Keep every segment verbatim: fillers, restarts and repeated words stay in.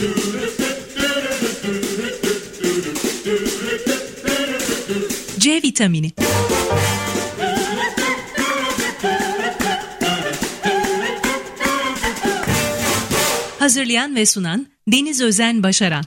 C vitamini. Hazırlayan ve sunan Deniz Özen Başaran.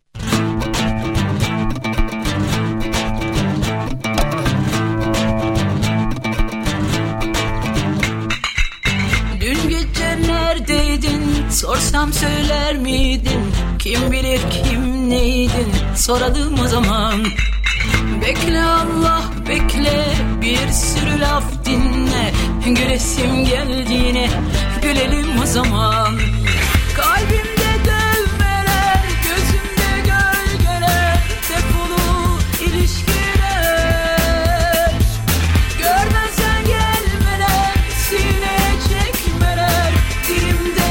Dün gece neredeydin, sorsam söyler miydin? Kim bilir kim neydin, soralım o zaman. Bekle Allah bekle, bir sürü laf dinle. Gülesim geldi yine, gülelim o zaman. Kalbimde dövmeler, gözümde gölgeler, defolu ilişkiler. Görmezsen gelmeler, sineye çekmeler, dilimde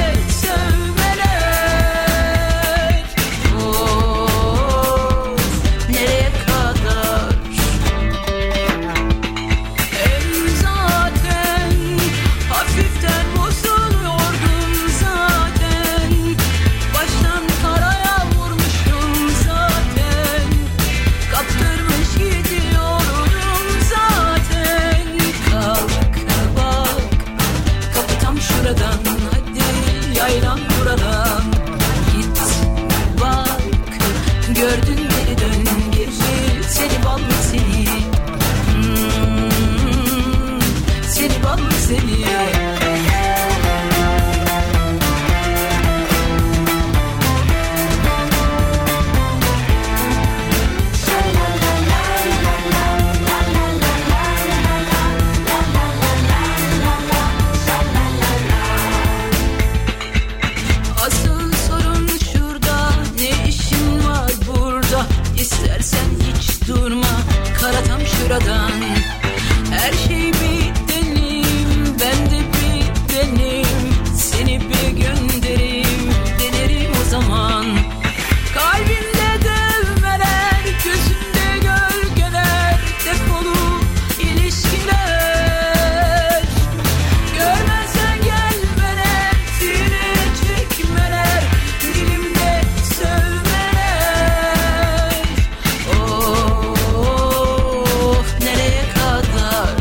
sövmeler. Of, nereye kadar? Hem zaten hafiften bozuluyordum zaten. Baştan karaya vurmuştum zaten. Kaptırmış gidiyorum zaten. Kalk bak, kapı tam şuradan. Hadi yaylan buradan. Git bak, gördün beni dön geri. Seni ballı seni, hmm, seni ballı seni. Asıl sorun şurada, ne işin var burada? İstersen hiç durma, kara tam şuradan. Her şey bir deneyim, ben de bir deneyim. Seni bir göndereyim, denerim o zaman. Kalbimde dövmeler, gözümde gölgeler, defolu ilişkiler. Görmezsen gelmeler, sineye çekmeler, dilimde sövmeler. Of, nereye kadar?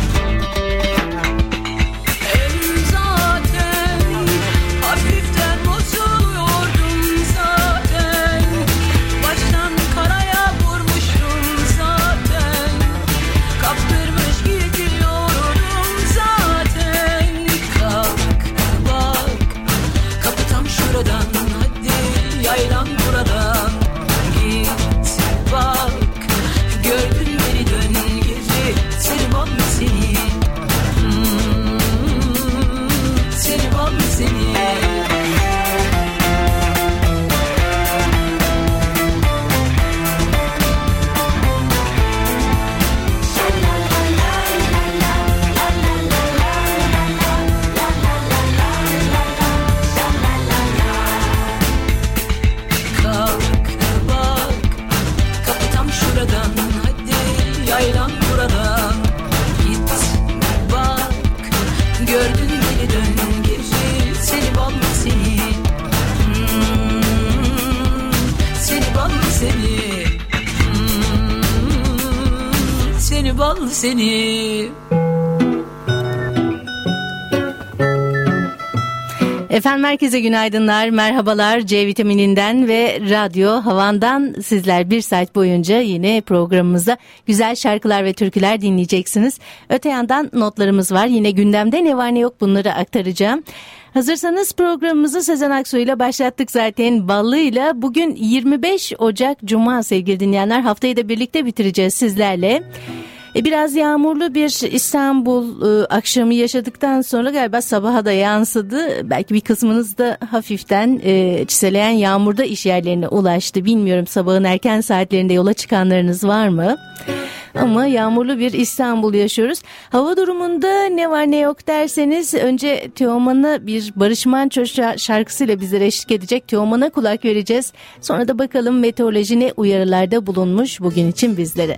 Hem zaten hafiften bozuluyordum zaten. Baştan karaya vurmuştum zaten. Kaptırmış gidiyorum zaten. Kalk bak, kapı tam şuradan. Hadi yaylan buradan. Git bak, gördün beni dön geri. Seni ballı seni, hmm, seni ballı seni. Kalk bak, kapı tam şuradan. Hadi yaylan buradan. Git bak, gördün beni dön geri. Seni ballı seni, hmm, seni ballı seni, hmm, seni ballı seni. Efendim herkese günaydınlar, merhabalar. C vitamininden ve Radyo Havan'dan sizler bir saat boyunca yine programımızda güzel şarkılar ve türküler dinleyeceksiniz. Öte yandan notlarımız var. Yine gündemde ne var ne yok bunları aktaracağım. Hazırsanız programımızı Sezen Aksu ile başlattık zaten Ballı'yla. Bugün yirmi beş Ocak Cuma sevgili dinleyenler. Haftayı da birlikte bitireceğiz sizlerle. Biraz yağmurlu bir İstanbul akşamı yaşadıktan sonra galiba sabaha da yansıdı. Belki bir kısmınız da hafiften çiseleyen yağmurda iş yerlerine ulaştı. Bilmiyorum, sabahın erken saatlerinde yola çıkanlarınız var mı? Ama yağmurlu bir İstanbul yaşıyoruz. Hava durumunda ne var ne yok derseniz önce Teoman'a bir Barış Manço şarkısıyla bizlere eşlik edecek. Teoman'a kulak vereceğiz. Sonra da bakalım meteoroloji ne uyarılarda bulunmuş bugün için bizlere.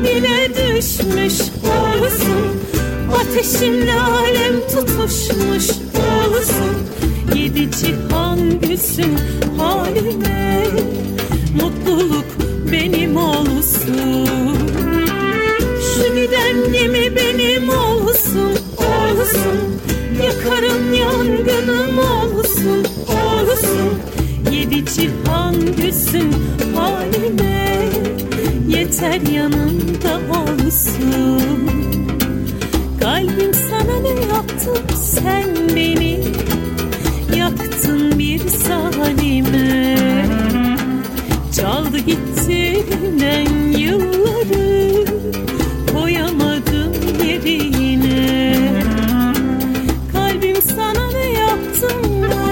pişmiş olsun, ateşinle alem tutuşmuş olsun. Yedi cihan gülsün halime, mutluluk benim olsun. Şu giden gemi benim olsun, olsun. Yakarım yangınım olsun, olsun. Yedi cihan gülsün halime, yeter yanımda olsun. Kalbim sana ne yaptı, sen beni yaktın bir zalime. Çaldı gitti ben yılları, koyamadım yerine. Kalbim sana ne yaptın?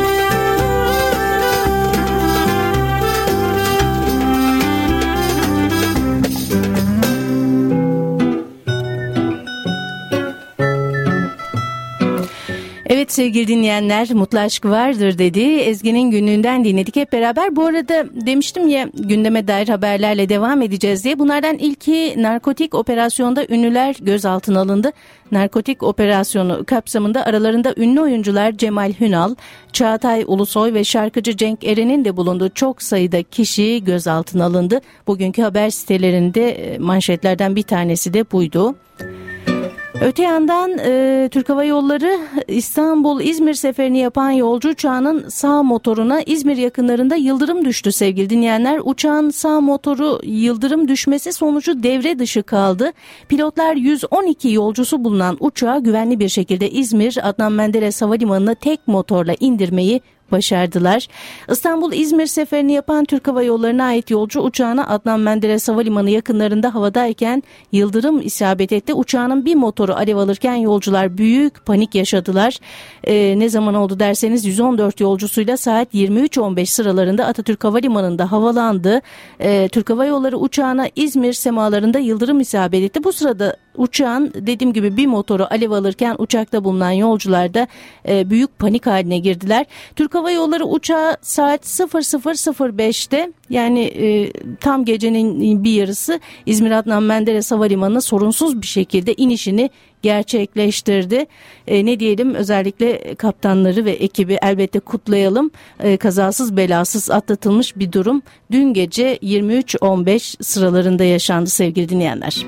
Evet sevgili dinleyenler, Mutlu Aşk Vardır dedi. Ezgi'nin günlüğünden dinledik hep beraber. Bu arada demiştim ya, gündeme dair haberlerle devam edeceğiz diye. Bunlardan ilki, narkotik operasyonda ünlüler gözaltına alındı. Narkotik operasyonu kapsamında aralarında ünlü oyuncular Cemal Hünal, Çağatay Ulusoy ve şarkıcı Cenk Eren'in de bulunduğu çok sayıda kişi gözaltına alındı. Bugünkü haber sitelerinde manşetlerden bir tanesi de buydu. Öte yandan e, Türk Hava Yolları İstanbul-İzmir seferini yapan yolcu uçağının sağ motoruna İzmir yakınlarında yıldırım düştü sevgili dinleyenler. Uçağın sağ motoru yıldırım düşmesi sonucu devre dışı kaldı. Pilotlar yüz on iki yolcusu bulunan uçağı güvenli bir şekilde İzmir Adnan Menderes Havalimanı'na tek motorla indirmeyi başardılar. İstanbul-İzmir seferini yapan Türk Hava Yolları'na ait yolcu uçağına Adnan Menderes Havalimanı yakınlarında havadayken yıldırım isabet etti. Uçağının bir motoru alev alırken yolcular büyük panik yaşadılar. Ee, ne zaman oldu derseniz yüz on dört yolcusuyla saat yirmi üç on beş sıralarında Atatürk Havalimanı'nda havalandı. Ee, Türk Hava Yolları uçağına İzmir semalarında yıldırım isabet etti. Bu sırada uçağın dediğim gibi bir motoru alev alırken uçakta bulunan yolcular da e, büyük panik haline girdiler. Türk Hava Yolları uçağı saat sıfır sıfır sıfır beşte yani e, tam gecenin bir yarısı İzmir Adnan Menderes Havalimanı'na sorunsuz bir şekilde inişini gerçekleştirdi. E, ne diyelim, özellikle kaptanları ve ekibi elbette kutlayalım. E, kazasız belasız atlatılmış bir durum. Dün gece yirmi üç on beş sıralarında yaşandı sevgili dinleyenler.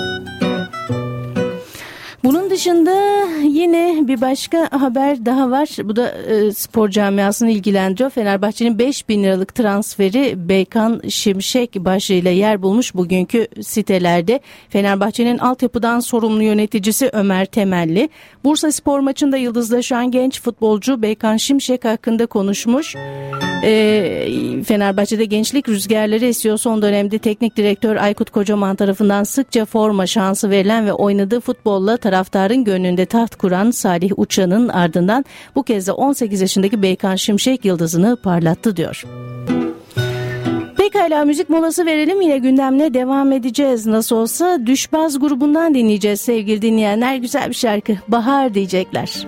Bunun dışında yine bir başka haber daha var. Bu da e, spor camiasını ilgilendiriyor. Fenerbahçe'nin beş bin liralık transferi Beykan Şimşek başlığıyla yer bulmuş bugünkü sitelerde. Fenerbahçe'nin altyapıdan sorumlu yöneticisi Ömer Temelli, Bursaspor maçında yıldızlaşan genç futbolcu Beykan Şimşek hakkında konuşmuş. E, Fenerbahçe'de gençlik rüzgarları esiyor. Son dönemde teknik direktör Aykut Kocaman tarafından sıkça forma şansı verilen ve oynadığı futbolla taraftarın gönlünde taht kuran Salih Uçan'ın ardından bu kez de on sekiz yaşındaki Beykan Şimşek yıldızını parlattı diyor. Pekala, müzik molası verelim, yine gündemle devam edeceğiz. Nasıl olsa Düşbaz grubundan dinleyeceğiz sevgili dinleyenler. Güzel bir şarkı, Bahar diyecekler.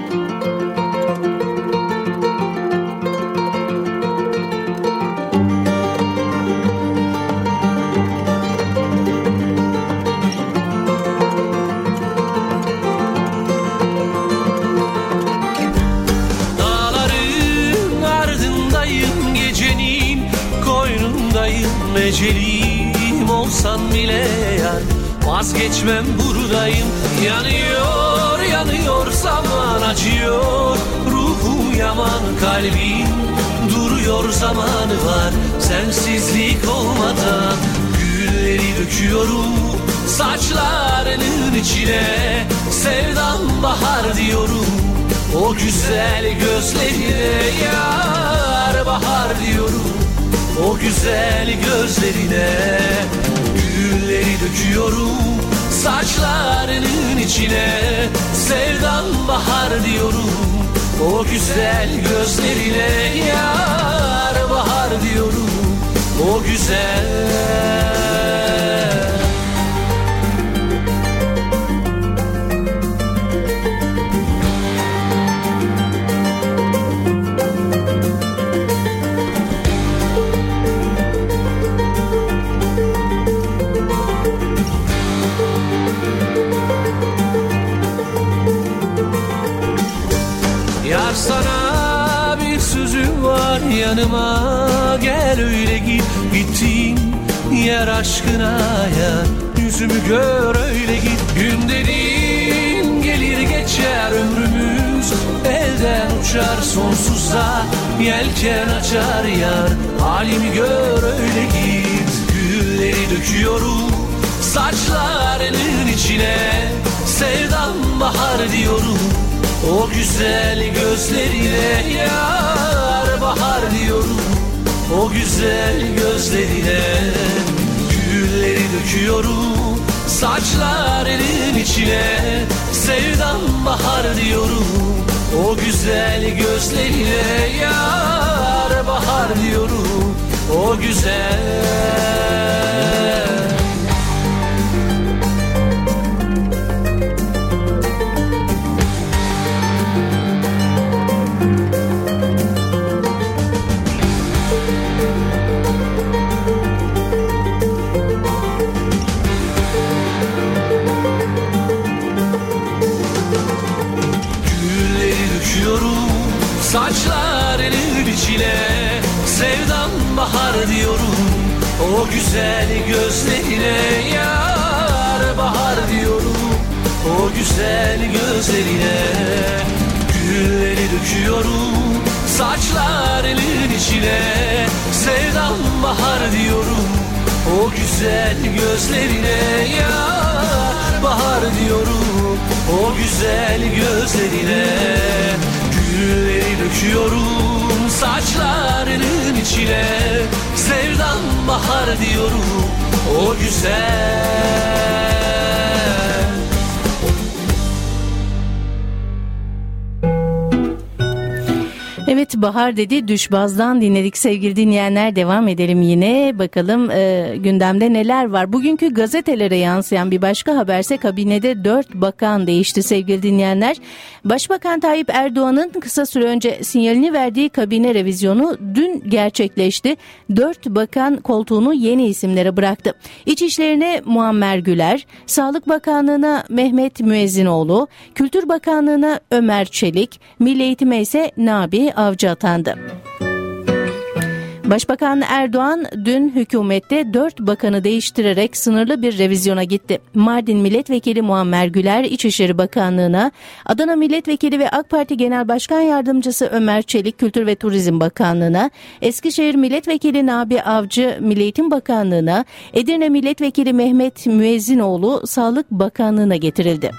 Ecelim olsan bile yar, vazgeçmem buradayım. Yanıyor yanıyor zaman, acıyor ruhum yaman, kalbim duruyor zamanı var. Sensizlik olmadan gülleri döküyorum saçlarının içine, sevdam bahar diyorum o güzel gözlerine, yar bahar diyorum o güzel gözlerine. Gülleri döküyorum saçlarının içine, sevdan bahar diyorum o güzel gözlerine, yar bahar diyorum o güzel. yer aşkına yer. Yüzümü gör öyle git. Gün dediğin gelir geçer, ömrümüz elden uçar sonsuzda. Yelken açar yar, halimi gör öyle git. Gülleri döküyorum saçlarının içine, sevdam bahar diyorum o güzel gözlerine. Yar bahar diyorum o güzel gözlerine. Gülleri döküyorum saçlarının içine, sevdam bahar diyorum o güzel gözlerine. Yar bahar diyorum o güzel. Saçlarının içine, sevdam bahar diyorum o güzel gözlerine. Yar bahar diyorum o güzel gözlerine. Gülleri döküyorum saçlarının içine, sevdam bahar diyorum o güzel gözlerine. Yar bahar diyorum o güzel gözlerine. Gülleri döküyorum saçlarının içine, sevdam bahar diyorum o güzel. Evet, bahar dedi, Düşbaz'dan dinledik sevgili dinleyenler. Devam edelim yine, bakalım e, gündemde neler var. Bugünkü gazetelere yansıyan bir başka haberse kabinede dört bakan değişti sevgili dinleyenler. Başbakan Tayyip Erdoğan'ın kısa süre önce sinyalini verdiği kabine revizyonu dün gerçekleşti. Dört bakan koltuğunu yeni isimlere bıraktı. İçişlerine Muammer Güler, Sağlık Bakanlığı'na Mehmet Müezzinoğlu, Kültür Bakanlığı'na Ömer Çelik, Milli Eğitim'e ise Nabi Avcı atandı. Başbakan Erdoğan dün hükümette dört bakanı değiştirerek sınırlı bir revizyona gitti. Mardin Milletvekili Muammer Güler İçişleri Bakanlığı'na, Adana Milletvekili ve AK Parti Genel Başkan Yardımcısı Ömer Çelik Kültür ve Turizm Bakanlığı'na, Eskişehir Milletvekili Nabi Avcı Milli Eğitim Bakanlığı'na, Edirne Milletvekili Mehmet Müezzinoğlu Sağlık Bakanlığı'na getirildi.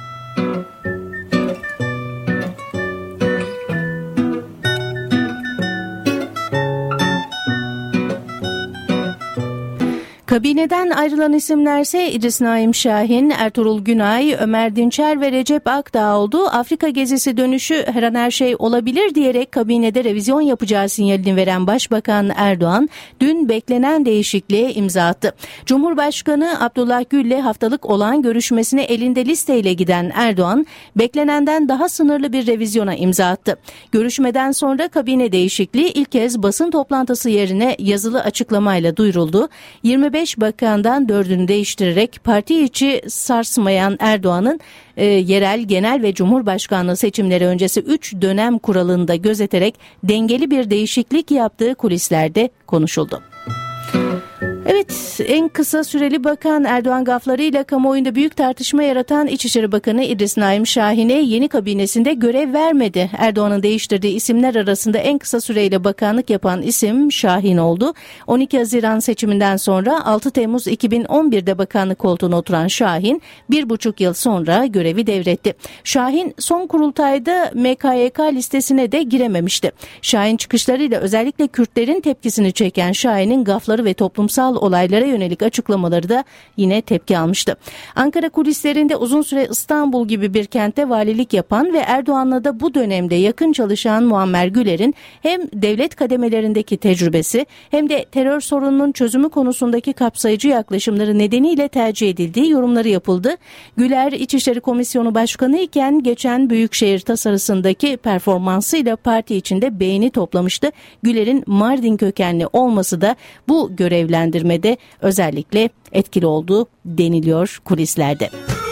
Kabineden ayrılan isimlerse İdris Naim Şahin, Ertuğrul Günay, Ömer Dinçer ve Recep Akdağ oldu. Afrika gezisi dönüşü her an her şey olabilir diyerek kabinede revizyon yapacağı sinyalini veren Başbakan Erdoğan dün beklenen değişikliğe imza attı. Cumhurbaşkanı Abdullah Gül'le haftalık olan görüşmesine elinde listeyle giden Erdoğan beklenenden daha sınırlı bir revizyona imza attı. Görüşmeden sonra kabine değişikliği ilk kez basın toplantısı yerine yazılı açıklamayla duyuruldu. yirmi beş bakandan dördünü değiştirerek parti içi sarsmayan Erdoğan'ın e, yerel, genel ve cumhurbaşkanlığı seçimleri öncesi üç dönem kuralını da gözeterek dengeli bir değişiklik yaptığı kulislerde konuşuldu. Evet, en kısa süreli bakan Erdoğan gaflarıyla kamuoyunda büyük tartışma yaratan İçişleri Bakanı İdris Naim Şahin'e yeni kabinesinde görev vermedi. Erdoğan'ın değiştirdiği isimler arasında en kısa süreyle bakanlık yapan isim Şahin oldu. on iki Haziran seçiminden sonra altı Temmuz iki bin on birde bakanlık koltuğuna oturan Şahin bir buçuk yıl sonra görevi devretti. Şahin son kurultayda M K Y K listesine de girememişti. Şahin çıkışlarıyla özellikle Kürtlerin tepkisini çeken Şahin'in gafları ve toplumsal olaylara yönelik açıklamaları da yine tepki almıştı. Ankara kulislerinde uzun süre İstanbul gibi bir kentte valilik yapan ve Erdoğan'la da bu dönemde yakın çalışan Muammer Güler'in hem devlet kademelerindeki tecrübesi hem de terör sorununun çözümü konusundaki kapsayıcı yaklaşımları nedeniyle tercih edildiği yorumları yapıldı. Güler İçişleri Komisyonu Başkanı iken geçen Büyükşehir tasarısındaki performansıyla parti içinde beğeni toplamıştı. Güler'in Mardin kökenli olması da bu görevlendirmede özellikle etkili oldu deniliyor kulislerde.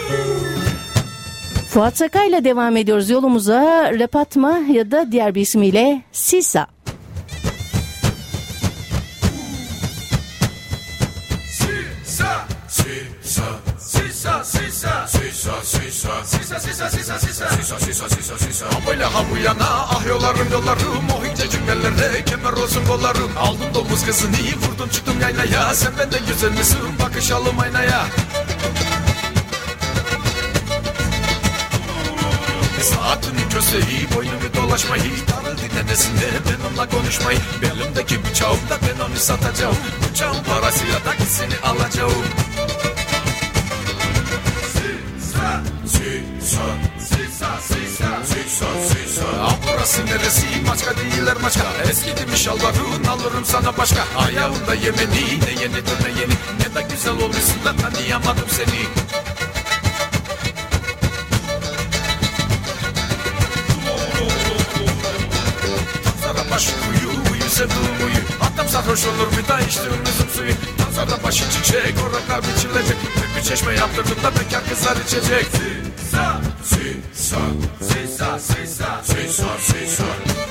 Fuat Sakay'la devam ediyoruz yolumuza. Repatma ya da diğer bir ismiyle Sisa. Sisa, sisa, sisa, sisa, sisa, sisa, sisa, sisa, sisa, sisa, sisa, sisa, sisa. Ha böyle ha bu yana, ah yollarım yollarım, o incecik bellerde kemer olsun kollarım. Aldım domuz kızını, vurdum çıktım yaylaya, sen benden güzel misin, bakışalım aynaya. Saatini köseyi, boynumu dolaşmayı, darıl dinlenesinde benimle konuşmayı. Belimdeki bıçağımda ben onu satacağım, bıçağın parasıyla takisini alacağım. Sisa, sisa, sisa, sisa, sisa, sisa. Ah burası neresi, maçka değiller maçka. Eskidi mi şalvarın, alırım sana başka. Ayağımda yemeni, ne yenidir ne yeni. Ne de güzel olmuşsun da tanıyamadım seni. Başı uyu, uyu sevduğum uyu. Adam sarhoş olur bir daha içtiğim üzüm suyu. Tanzara başı çiçek, oraklar biçilecek. Bir çeşme yaptırdım da bekar kızlar içecek. Sisa, sisa, sisa, sisa, sisa, sisa.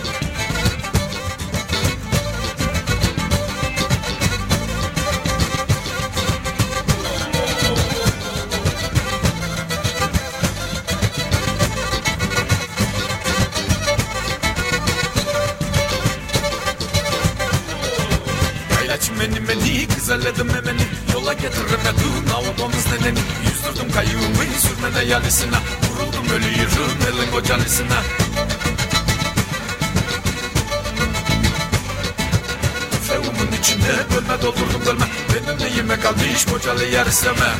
Meni meni güzelledim memeni, yola getiremedim avudumuz neneni. Yüzdürdüm kayyumu sürmene yalisine, vuruldum ölüyürüm elin kocalısına. Tüfeğimin içinde bölme doldurdum bölme, benim neyime kalmış kocalı yer isteme.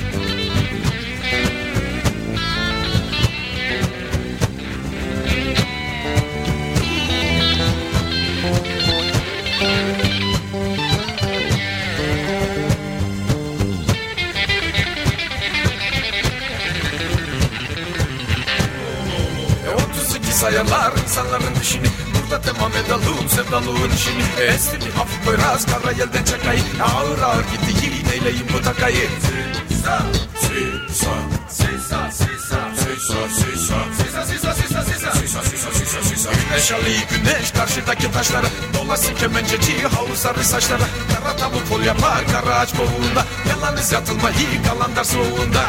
Sayarlar insanların dişini, burada devam edelim sevdalığın işini. Esti bir hafif biraz kara yelden çakayı, ağır ağır gitti neyleyim bu takayı. Sisa, sisa, sisa, sisa, sisa, sisa, sisa, sisa, sisa, sisa, sisa, sisa, sisa, sisa. Güneş alı güneş karşıdaki taşlara, dolasın kemenceci havuz sarı saçlara. Kara tavuk fol yapar kara ağaç boğuğunda, yalanız yatılmayı kalandar soğuğunda.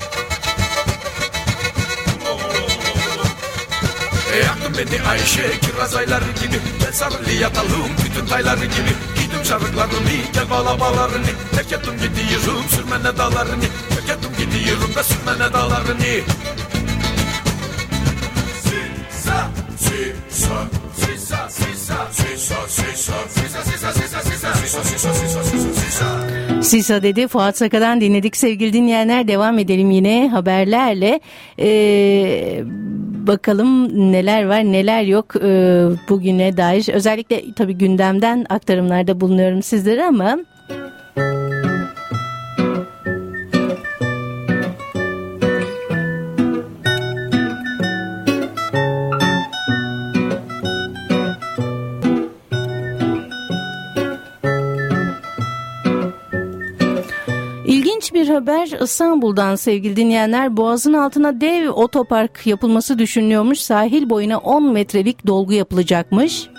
Yaktın beni Ayşe kiraz ayları gibi, ben sarılı yatalım bütün tayları gibi. Giydim şarıklarını gel bağla bağlarını, terk ettim gidiyorum sürmene dağlarını. Terk ettim gidiyorum da sürmene dağlarını. Sisa, sisa, sisa, sisa, sisa, sisa, sisa, sisa, sisa, sisa, sisa, sisa, sisa, sisa, sisa. Sisa dedi, Fuat Saka'dan dinledik sevgili dinleyenler. Devam edelim yine haberlerle. Ee, bakalım neler var neler yok ee, bugüne dair. Özellikle tabii gündemden aktarımlarda bulunuyorum sizlere ama... İlginç bir haber İstanbul'dan sevgili dinleyenler. Boğazın altına dev otopark yapılması düşünülüyormuş. Sahil boyuna on metrelik dolgu yapılacakmış.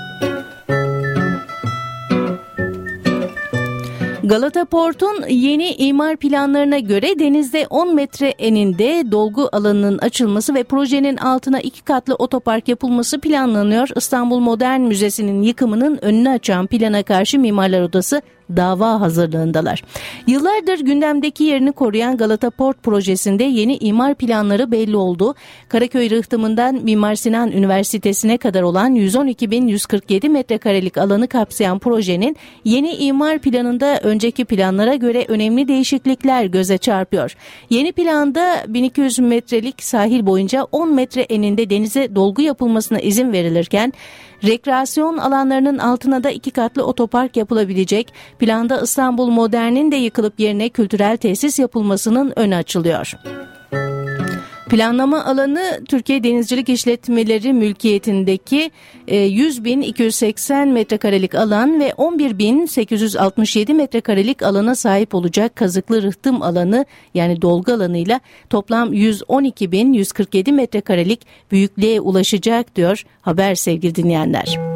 Galata Port'un yeni imar planlarına göre denizde on metre eninde dolgu alanının açılması ve projenin altına iki katlı otopark yapılması planlanıyor. İstanbul Modern Müzesi'nin yıkımının önünü açan plana karşı Mimarlar Odası dava hazırlığındalar. Yıllardır gündemdeki yerini koruyan Galata Port projesinde yeni imar planları belli oldu. Karaköy rıhtımından Mimar Sinan Üniversitesi'ne kadar olan yüz on iki bin yüz kırk yedi metrekarelik alanı kapsayan projenin yeni imar planında önceki planlara göre önemli değişiklikler göze çarpıyor. Yeni planda bin iki yüz metrelik sahil boyunca on metre eninde denize dolgu yapılmasına izin verilirken rekreasyon alanlarının altına da iki katlı otopark yapılabilecek. Planda İstanbul Modern'in de yıkılıp yerine kültürel tesis yapılmasının önü açılıyor. Planlama alanı Türkiye Denizcilik İşletmeleri mülkiyetindeki yüz bin iki yüz seksen metrekarelik alan ve on bir bin sekiz yüz altmış yedi metrekarelik alana sahip olacak kazıklı rıhtım alanı yani dolgu alanıyla toplam yüz on iki bin yüz kırk yedi metrekarelik büyüklüğe ulaşacak diyor haber sevgili dinleyenler.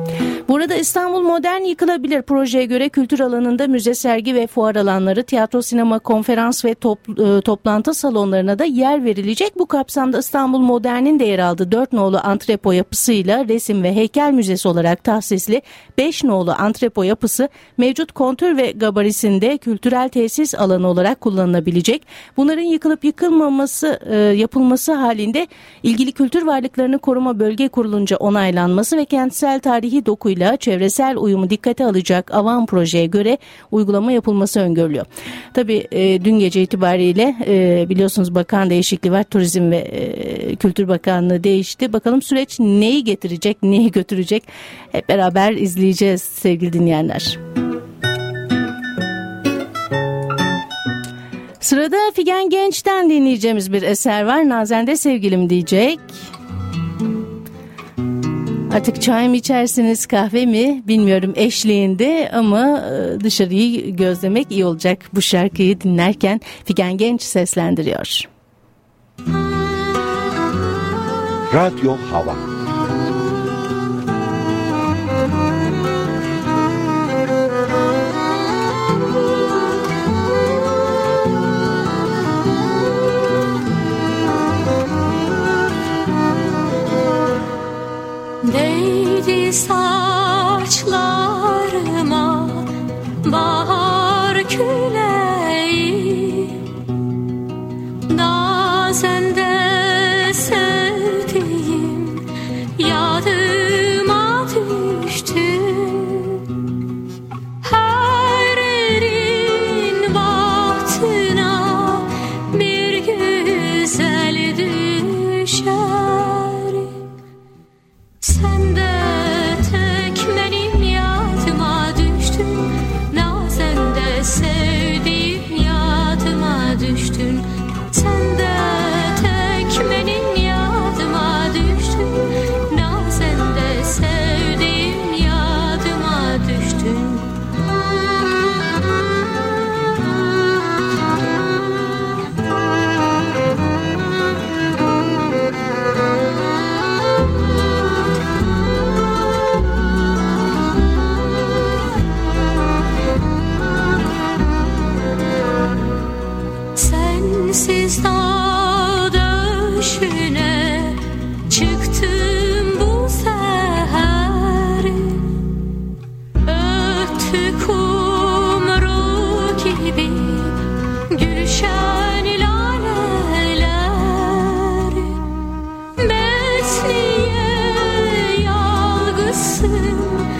Burada İstanbul Modern Yıkılabilir projeye göre kültür alanında müze, sergi ve fuar alanları, tiyatro, sinema, konferans ve top, e, toplantı salonlarına da yer verilecek. Bu kapsamda İstanbul Modern'in de yer aldığı dört nolu antrepo yapısıyla resim ve heykel müzesi olarak tahsisli beş nolu antrepo yapısı mevcut kontür ve gabarisinde kültürel tesis alanı olarak kullanılabilecek. Bunların yıkılıp yıkılmaması e, yapılması halinde ilgili kültür varlıklarını koruma bölge kurulunca onaylanması ve kentsel tarihi dokuyla çevresel uyumu dikkate alacak avan projeye göre uygulama yapılması öngörülüyor. Tabii e, dün gece itibariyle e, biliyorsunuz bakan değişikliği var. Turizm ve e, Kültür Bakanlığı değişti. Bakalım süreç neyi getirecek, neyi götürecek? Hep beraber izleyeceğiz sevgili dinleyenler. Sırada Figen Genç'ten dinleyeceğimiz bir eser var. Nazen de sevgilim diyecek. Artık çay mı içersiniz, kahve mi bilmiyorum eşliğinde, ama dışarıyı gözlemek iyi olacak. Bu şarkıyı dinlerken Figen Genç seslendiriyor. Radyo Hava. Değdi saçlarıma bahar küleği, nazen de sevdiğim yadıma düştün. Her erin bahtına bir güzel düşer. Sen de tek benim yadıma düştün, nazen de sevdiğim yadıma düştün. Sen de tek benim yadıma düştün, nazen de sevdiğim yadıma düştün. Sensiz dağ döşüne çıktım bu seher, öttü kumru gibi gülşen laleler. Besniye yalgısın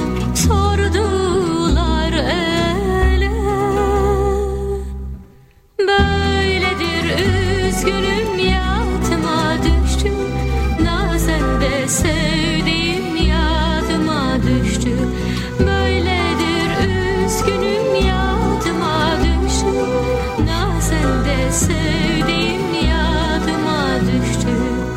sordular ele. Böyledir üzgünüm yadıma düştü, nazen de sevdiğim yadıma düştü. Böyledir üzgünüm yadıma düştü, nazen de sevdiğim yadıma düştü.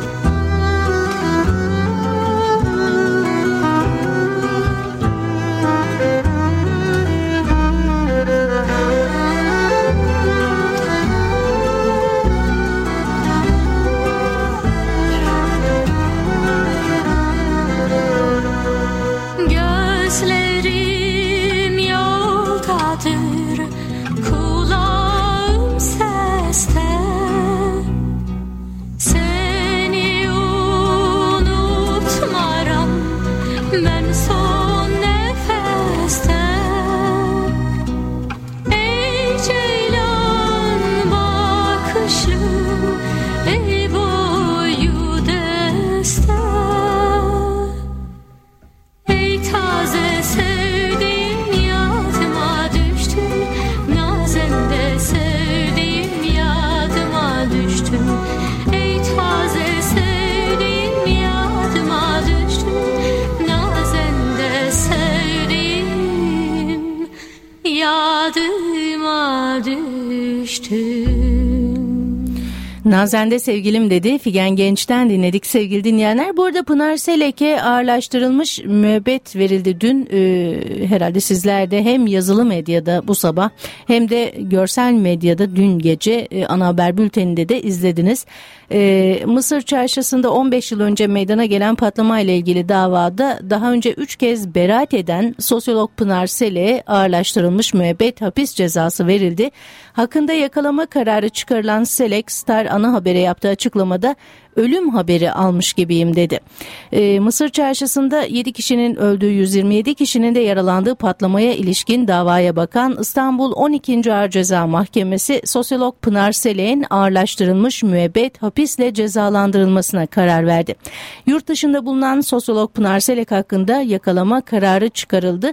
Gözlerim yoldadır, kulağım seste. Nazende sevgilim dedi. Figen Genç'ten dinledik sevgili dinleyenler. Bu arada Pınar Selek'e ağırlaştırılmış müebbet verildi dün. Ee, herhalde sizler de hem yazılı medyada bu sabah hem de görsel medyada dün gece e, ana haber bülteninde de izlediniz. Ee, Mısır Çarşısı'nda on beş yıl önce meydana gelen patlama ile ilgili davada daha önce üç kez beraat eden sosyolog Pınar Selek'e ağırlaştırılmış müebbet hapis cezası verildi. Hakkında yakalama kararı çıkarılan Selek, Star ana habere yaptığı açıklamada ölüm haberi almış gibiyim dedi. Ee, Mısır Çarşısı'nda yedi kişinin öldüğü, yüz yirmi yedi kişinin de yaralandığı patlamaya ilişkin davaya bakan İstanbul on ikinci Ağır Ceza Mahkemesi sosyolog Pınar Selek'in ağırlaştırılmış müebbet hapisle cezalandırılmasına karar verdi. Yurt dışında bulunan sosyolog Pınar Selek hakkında yakalama kararı çıkarıldı.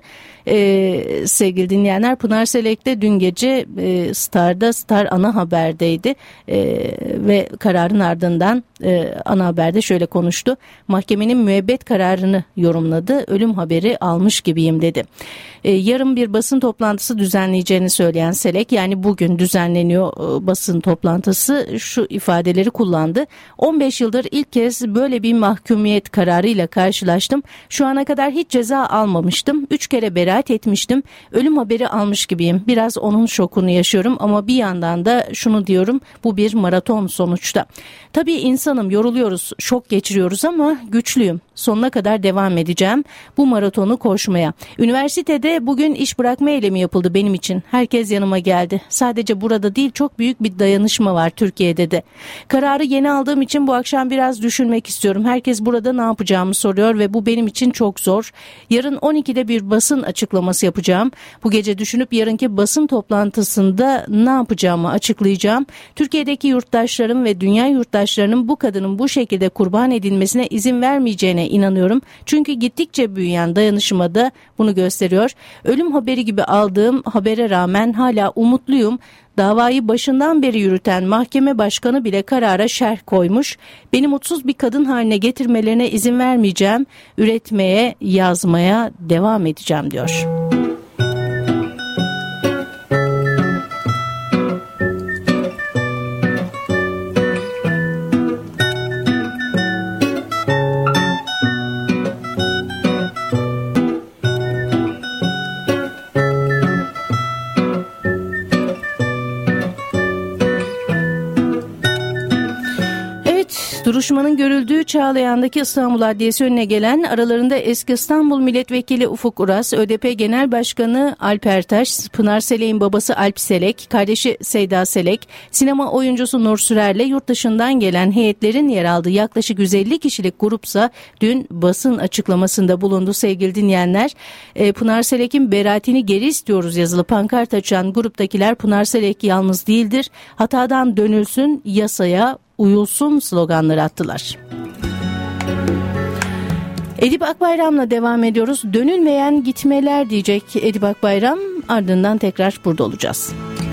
Ee, sevgili dinleyenler, Pınar Selek de dün gece e, Star'da, Star ana haberdeydi e, ve kararın ardından e, ana haberde şöyle konuştu. Mahkemenin müebbet kararını yorumladı. Ölüm haberi almış gibiyim dedi. E, yarın bir basın toplantısı düzenleyeceğini söyleyen Selek, yani bugün düzenleniyor e, basın toplantısı, şu ifadeleri kullandı. on beş yıldır ilk kez böyle bir mahkumiyet kararıyla karşılaştım. Şu ana kadar hiç ceza almamıştım. Üç kere beraat etmiştim. Ölüm haberi almış gibiyim. Biraz onun şokunu yaşıyorum ama bir yandan da şunu diyorum, bu bir maraton sonuçta. Tabii insanım, yoruluyoruz, şok geçiriyoruz ama güçlüyüm. Sonuna kadar devam edeceğim bu maratonu koşmaya. Üniversitede bugün iş bırakma eylemi yapıldı benim için. Herkes yanıma geldi. Sadece burada değil, çok büyük bir dayanışma var Türkiye'de de. Kararı yeni aldığım için bu akşam biraz düşünmek istiyorum. Herkes burada ne yapacağımı soruyor ve bu benim için çok zor. Yarın on ikide bir basın açıklaması yapacağım. Bu gece düşünüp yarınki basın toplantısında ne yapacağımı açıklayacağım. Türkiye'deki yurttaşlarım ve dünya yurttaşlarının bu kadının bu şekilde kurban edilmesine izin vermeyeceğine inanıyorum. Çünkü gittikçe büyüyen dayanışma da bunu gösteriyor. Ölüm haberi gibi aldığım habere rağmen hala umutluyum. Davayı başından beri yürüten mahkeme başkanı bile karara şerh koymuş. Beni mutsuz bir kadın haline getirmelerine izin vermeyeceğim. Üretmeye, yazmaya devam edeceğim diyor. Duruşmanın görüldüğü Çağlayan'daki İstanbul Adliyesi önüne gelen, aralarında eski İstanbul Milletvekili Ufuk Uras, ÖDP Genel Başkanı Alp Ertaş, Pınar Selek'in babası Alp Selek, kardeşi Seyda Selek, sinema oyuncusu Nur Sürer'le yurt dışından gelen heyetlerin yer aldığı yaklaşık yüz elli kişilik grupsa dün basın açıklamasında bulundu sevgili dinleyenler. Pınar Selek'in beraatini geri istiyoruz yazılı pankart açan gruptakiler, Pınar Selek yalnız değildir, hatadan dönülsün, yasaya uyulsun sloganları attılar. Edip Akbayram'la devam ediyoruz. Dönülmeyen gitmeler diyecek Edip Akbayram. Ardından tekrar burada olacağız.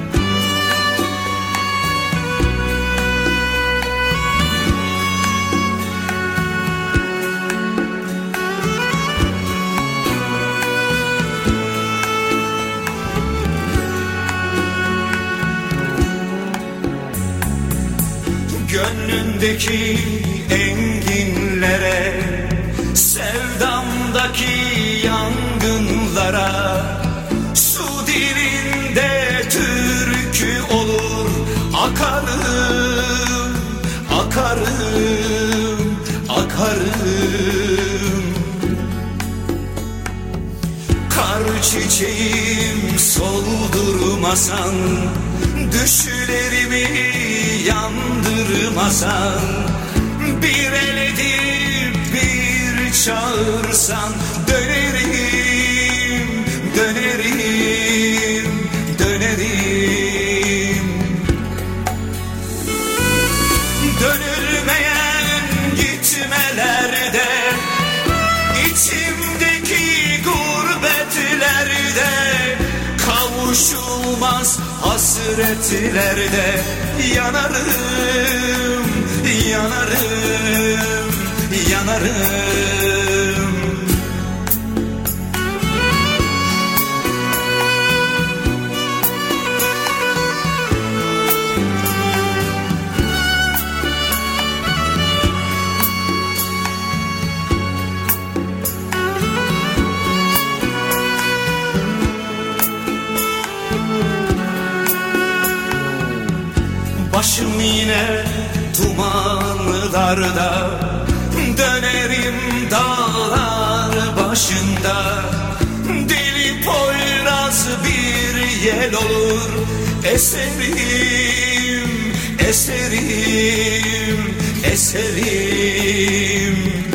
Gönlündeki enginlere, sevdamdaki yangınlara, su dilinde türkü olur, akarım, akarım, akarım. Kar çiçeğim soldurmasan, düşlerimi yandırmasan, bir el edip bir çağırsan, dönerim, dönerim, dönerim. Dönülmeyen gitmelerde, içimdeki gurbetlerde, kavuşulmaz hasretlerde yanarım, yanarım, yanarım. yine dumanlarda, dönerim dağlar başında. Deli Poyraz bir yel olur, eserim, eserim, eserim.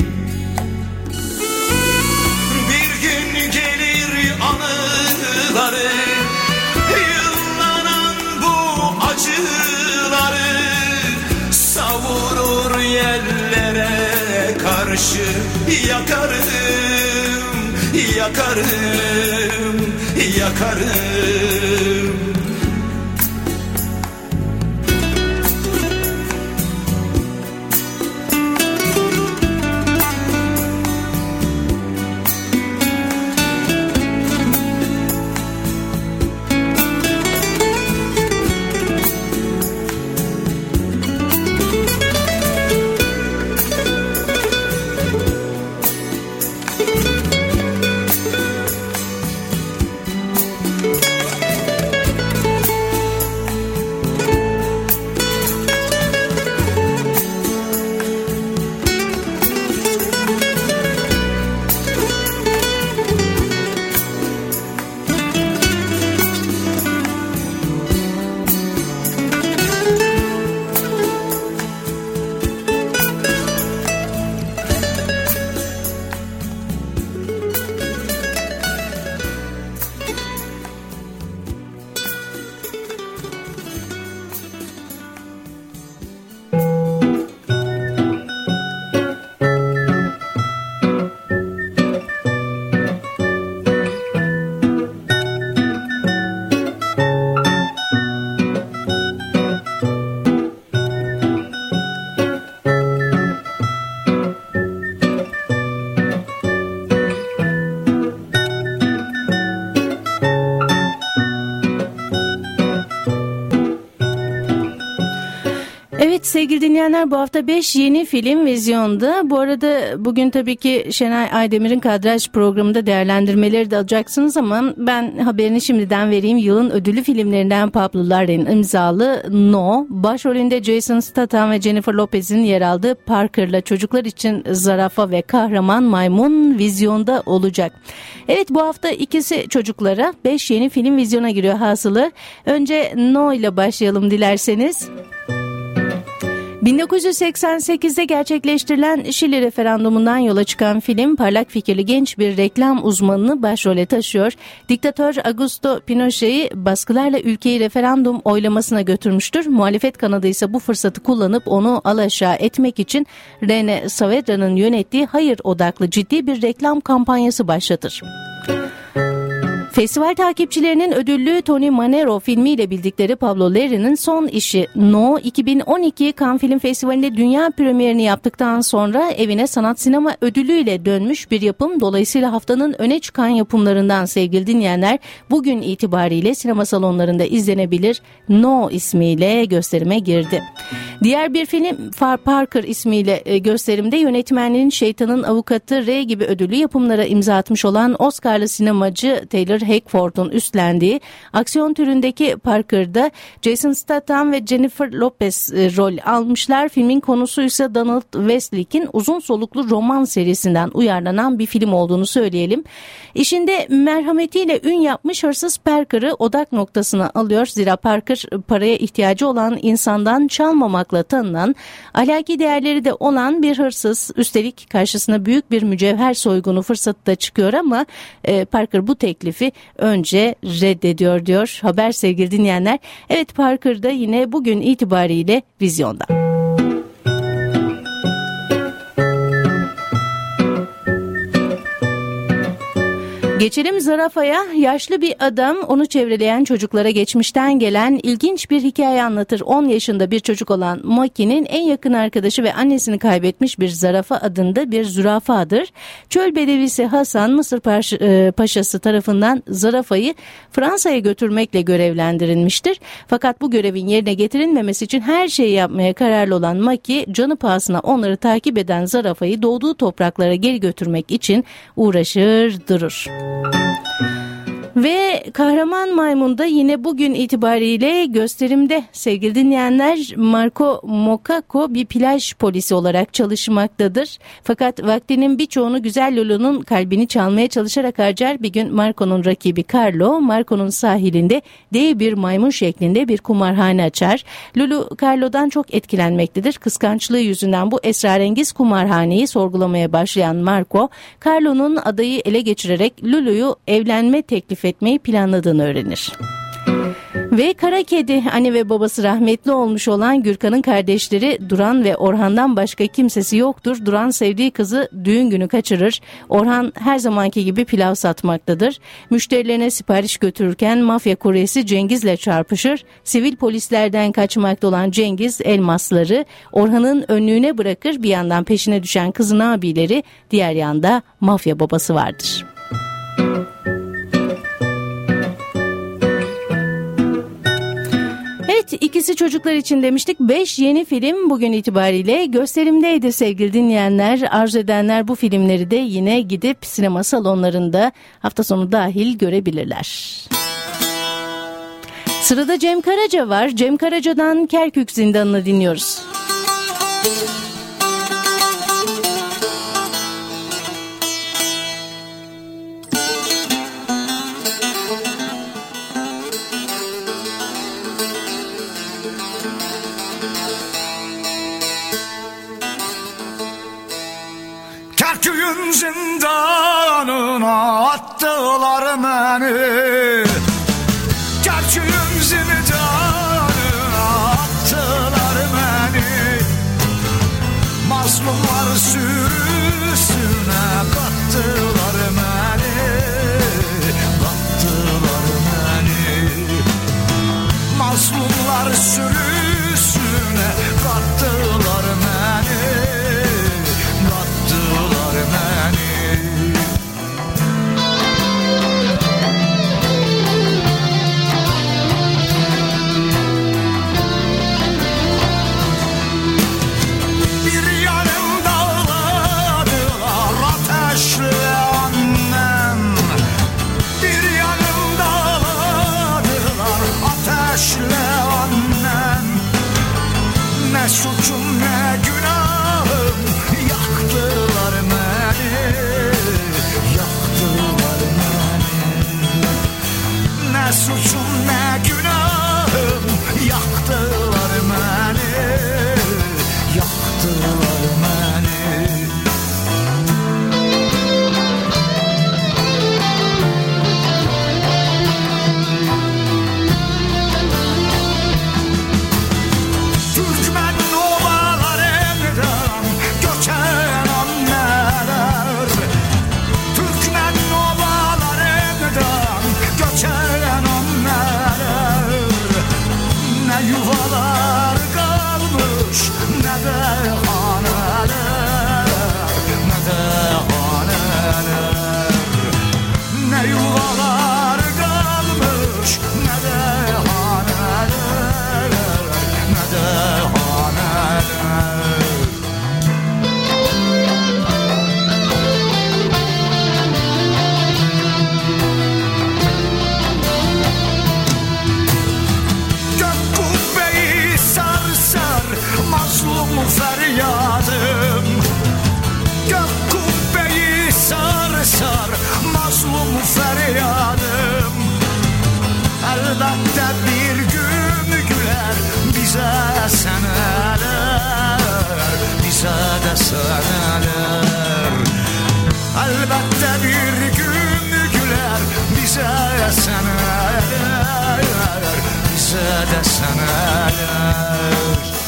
Bir gün gelir anıları, yıllanan bu acıları, savurur yerlere karşı. Yakarım, yakarım, yakarım. Evet sevgili dinleyenler, bu hafta beş yeni film vizyonda. Bu arada bugün tabii ki Şenay Aydemir'in Kadraj programında değerlendirmeleri de alacaksınız ama ben haberini şimdiden vereyim. Yılın ödüllü filmlerinden Pablo Larraín imzalı No, başrolünde Jason Statham ve Jennifer Lopez'in yer aldığı Parker'la çocuklar için zarafa ve kahraman maymun vizyonda olacak. Evet, bu hafta ikisi çocuklara, beş yeni film vizyona giriyor hasılı. Önce No ile başlayalım dilerseniz. bin dokuz yüz seksen sekizde gerçekleştirilen Şili referandumundan yola çıkan film, parlak fikirli genç bir reklam uzmanını başrole taşıyor. Diktatör Augusto Pinochet'i baskılarla ülkeyi referandum oylamasına götürmüştür. Muhalefet kanadı ise bu fırsatı kullanıp onu alaşağı etmek için René Saavedra'nın yönettiği hayır odaklı ciddi bir reklam kampanyası başlatır. Festival takipçilerinin ödüllü Tony Manero filmiyle bildikleri Pablo Larraín'in son işi No, iki bin on iki Cannes Film Festivali'nde dünya premierini yaptıktan sonra evine sanat sinema ödülüyle dönmüş bir yapım. Dolayısıyla haftanın öne çıkan yapımlarından sevgili dinleyenler, bugün itibariyle sinema salonlarında izlenebilir No ismiyle gösterime girdi. Diğer bir film Far Parker ismiyle gösterimde yönetmenliğin Şeytanın Avukatı R gibi ödüllü yapımlara imza atmış olan Oscar'lı sinemacı Taylor Hackford'un üstlendiği aksiyon türündeki Parker'da Jason Statham ve Jennifer Lopez rol almışlar. Filmin konusu ise Donald Westlake'in uzun soluklu roman serisinden uyarlanan bir film olduğunu söyleyelim. İşinde merhametiyle ün yapmış hırsız Parker'ı odak noktasına alıyor. Zira Parker paraya ihtiyacı olan insandan çalmamakla tanınan, ahlaki değerleri de olan bir hırsız. Üstelik karşısına büyük bir mücevher soygunu fırsatı da çıkıyor ama e, Parker bu teklifi önce reddediyor diyor haber sevgili dinleyenler. Evet, Parker'da yine bugün itibariyle vizyonda. Geçelim zarafaya. Yaşlı bir adam onu çevreleyen çocuklara geçmişten gelen ilginç bir hikaye anlatır. on yaşında bir çocuk olan Maki'nin en yakın arkadaşı ve annesini kaybetmiş bir zarafa adında bir zürafadır. Çöl bedevisi Hasan, Mısır paşası tarafından zarafayı Fransa'ya götürmekle görevlendirilmiştir. Fakat bu görevin yerine getirilmemesi için her şeyi yapmaya kararlı olan Maki, canı pahasına onları takip eden zarafayı doğduğu topraklara geri götürmek için uğraşır durur. Ve Kahraman Maymun'da yine bugün itibariyle gösterimde sevgili dinleyenler, Marco Mokako bir plaj polisi olarak çalışmaktadır. Fakat vaktinin birçoğunu güzel Lulu'nun kalbini çalmaya çalışarak harcar. Bir gün Marco'nun rakibi Carlo, Marco'nun sahilinde dev bir maymun şeklinde bir kumarhane açar. Lulu Carlo'dan çok etkilenmektedir. Kıskançlığı yüzünden bu esrarengiz kumarhaneyi sorgulamaya başlayan Marco, Carlo'nun adayı ele geçirerek Lulu'yu evlenme teklif etmeyi planladığını öğrenir. Ve Kara Kedi, anne ve babası rahmetli olmuş olan Gürkan'ın kardeşleri Duran ve Orhan'dan başka kimsesi yoktur. Duran sevdiği kızı düğün günü kaçırır. Orhan her zamanki gibi pilav satmaktadır. Müşterilerine sipariş götürürken mafya kuryesi Cengiz'le çarpışır. Sivil polislerden kaçmakta olan Cengiz elmasları Orhan'ın önlüğüne bırakır. Bir yandan peşine düşen kızın abileri, diğer yanda mafya babası vardır. Evet, ikisi çocuklar için demiştik. beş yeni film bugün itibariyle gösterimdeydi sevgili dinleyenler. Arzu edenler bu filmleri de yine gidip sinema salonlarında hafta sonu dahil görebilirler. Sırada Cem Karaca var. Cem Karaca'dan Kerkük Zindanı'nı dinliyoruz. Kerkük'ün zindanına attılar beni. Kerkük'ün zindanına attılar beni. Mazlumlar sürüsüne kattılar beni. Kattılar beni. Mazlumlar sürüsüne kattılar beni. Ne suçum ne günahım, yaktılar beni, yaktılar beni. Ne suçum ne günahım, yaktılar beni, yaktılar beni. Elbette bir gün güler bize seneler, bize de seneler. Elbette bir gün güler bize seneler, bize de seneler.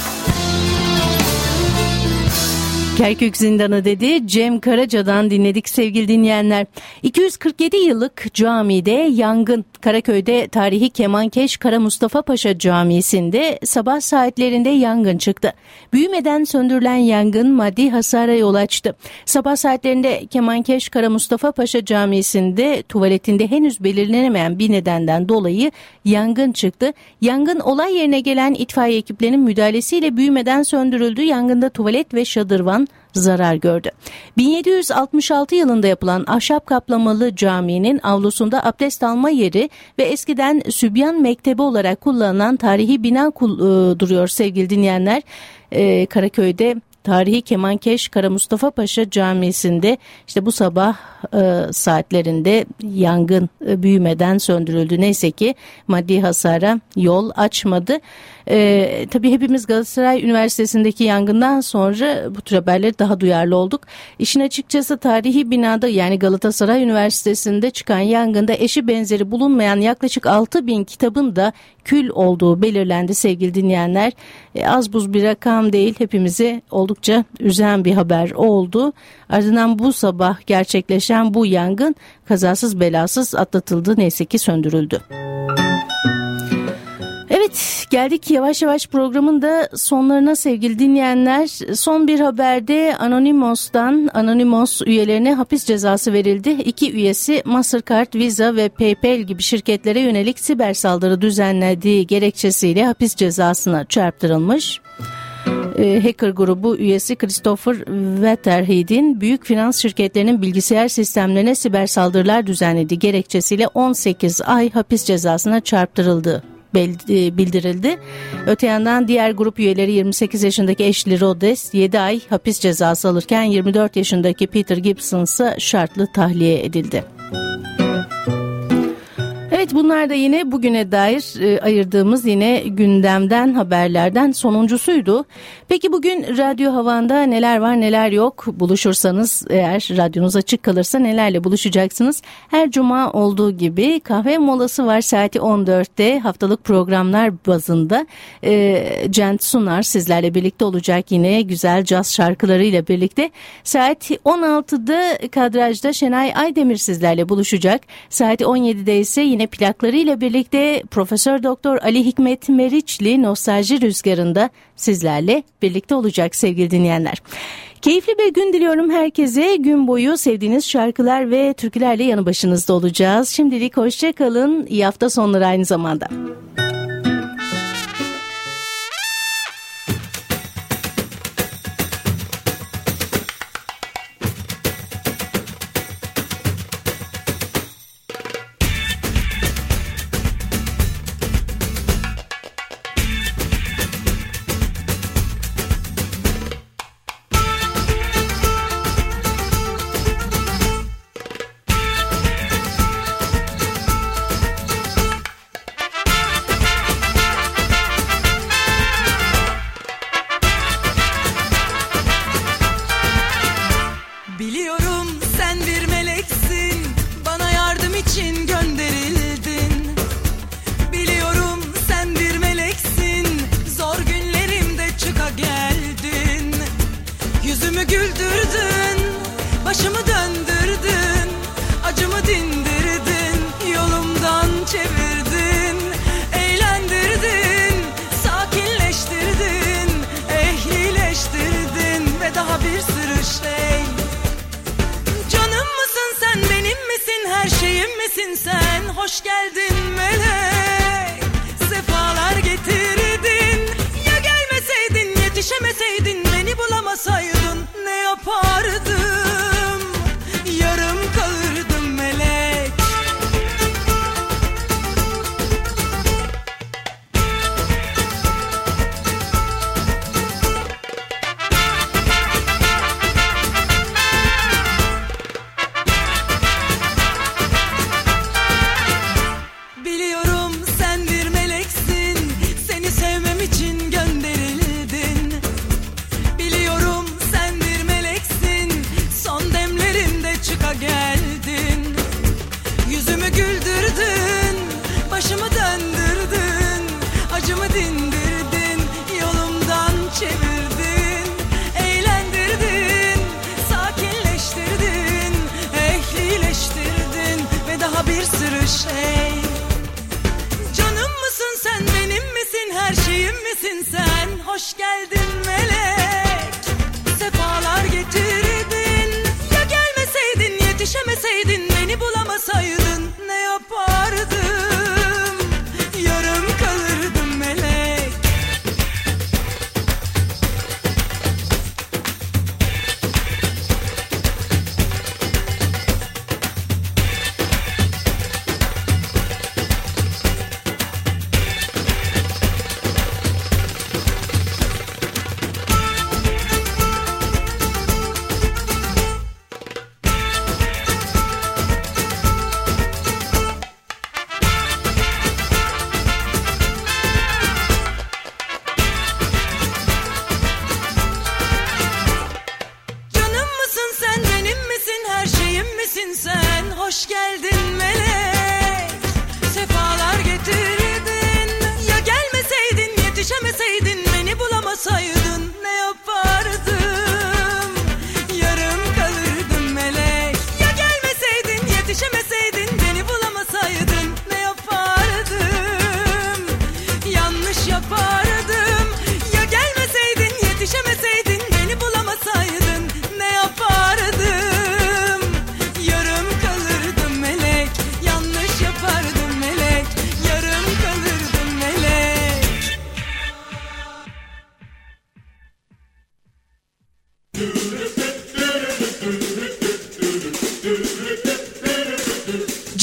Kerkük Zindanı dedi. Cem Karaca'dan dinledik sevgili dinleyenler. iki yüz kırk yedi yıllık camide yangın. Karaköy'de tarihi Kemankeş Kara Mustafa Paşa Camisi'nde sabah saatlerinde yangın çıktı. Büyümeden söndürülen yangın maddi hasara yol açtı. Sabah saatlerinde Kemankeş Kara Mustafa Paşa Camisi'nde tuvaletinde henüz belirlenemeyen bir nedenden dolayı yangın çıktı. Yangın olay yerine gelen itfaiye ekiplerinin müdahalesiyle büyümeden söndürüldü. Yangında tuvalet ve şadırvan zarar gördü. bin yedi yüz altmış altı yılında yapılan ahşap kaplamalı caminin avlusunda abdest alma yeri ve eskiden Sübyan Mektebi olarak kullanılan tarihi bina kul- duruyor sevgili dinleyenler. Ee, Karaköy'de tarihi Kemankeş Kara Mustafa Paşa Camisi'nde işte bu sabah e, saatlerinde yangın e, büyümeden söndürüldü. Neyse ki maddi hasara yol açmadı. E, tabii hepimiz Galatasaray Üniversitesi'ndeki yangından sonra bu tür haberleri daha duyarlı olduk. İşin açıkçası tarihi binada yani Galatasaray Üniversitesi'nde çıkan yangında eşi benzeri bulunmayan yaklaşık altı bin kitabın da kül olduğu belirlendi sevgili dinleyenler. E, az buz bir rakam değil, hepimizi oldukça üzen bir haber oldu. Ardından bu sabah gerçekleşen bu yangın kazasız belasız atlatıldı, neyse ki söndürüldü. Evet, geldik yavaş yavaş programın da sonlarına sevgili dinleyenler. Son bir haberde Anonymos'tan Anonymous üyelerine hapis cezası verildi. İki üyesi Mastercard, Visa ve PayPal gibi şirketlere yönelik siber saldırı düzenlediği gerekçesiyle hapis cezasına çarptırılmış. Hacker grubu üyesi Christopher Wetherhead'in büyük finans şirketlerinin bilgisayar sistemlerine siber saldırılar düzenlediği gerekçesiyle on sekiz ay hapis cezasına çarptırıldı bildirildi. Öte yandan diğer grup üyeleri yirmi sekiz yaşındaki Ashley Rhodes yedi ay hapis cezası alırken yirmi dört yaşındaki Peter Gibson ise şartlı tahliye edildi. Evet, bunlar da yine bugüne dair e, ayırdığımız yine gündemden haberlerden sonuncusuydu. Peki bugün Radyo Havan'da neler var neler yok? Buluşursanız eğer radyonuz açık kalırsa nelerle buluşacaksınız? Her cuma olduğu gibi kahve molası var saati on dörtte haftalık programlar bazında. E, Cent Sunar sizlerle birlikte olacak yine güzel caz şarkılarıyla birlikte. Saat on altıda kadrajda Şenay Aydemir sizlerle buluşacak. Saat on yedide ise yine plaklarıyla birlikte Profesör Doktor Ali Hikmet Meriçli Nostalji Rüzgarı'nda sizlerle birlikte olacak sevgili dinleyenler. Keyifli bir gün diliyorum herkese. Gün boyu sevdiğiniz şarkılar ve türkülerle yanı başınızda olacağız. Şimdilik hoşça kalın. İyi hafta sonları aynı zamanda.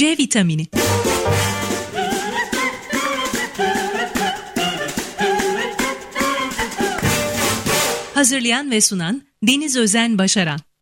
C vitamini. Hazırlayan ve sunan Deniz Özen Başaran.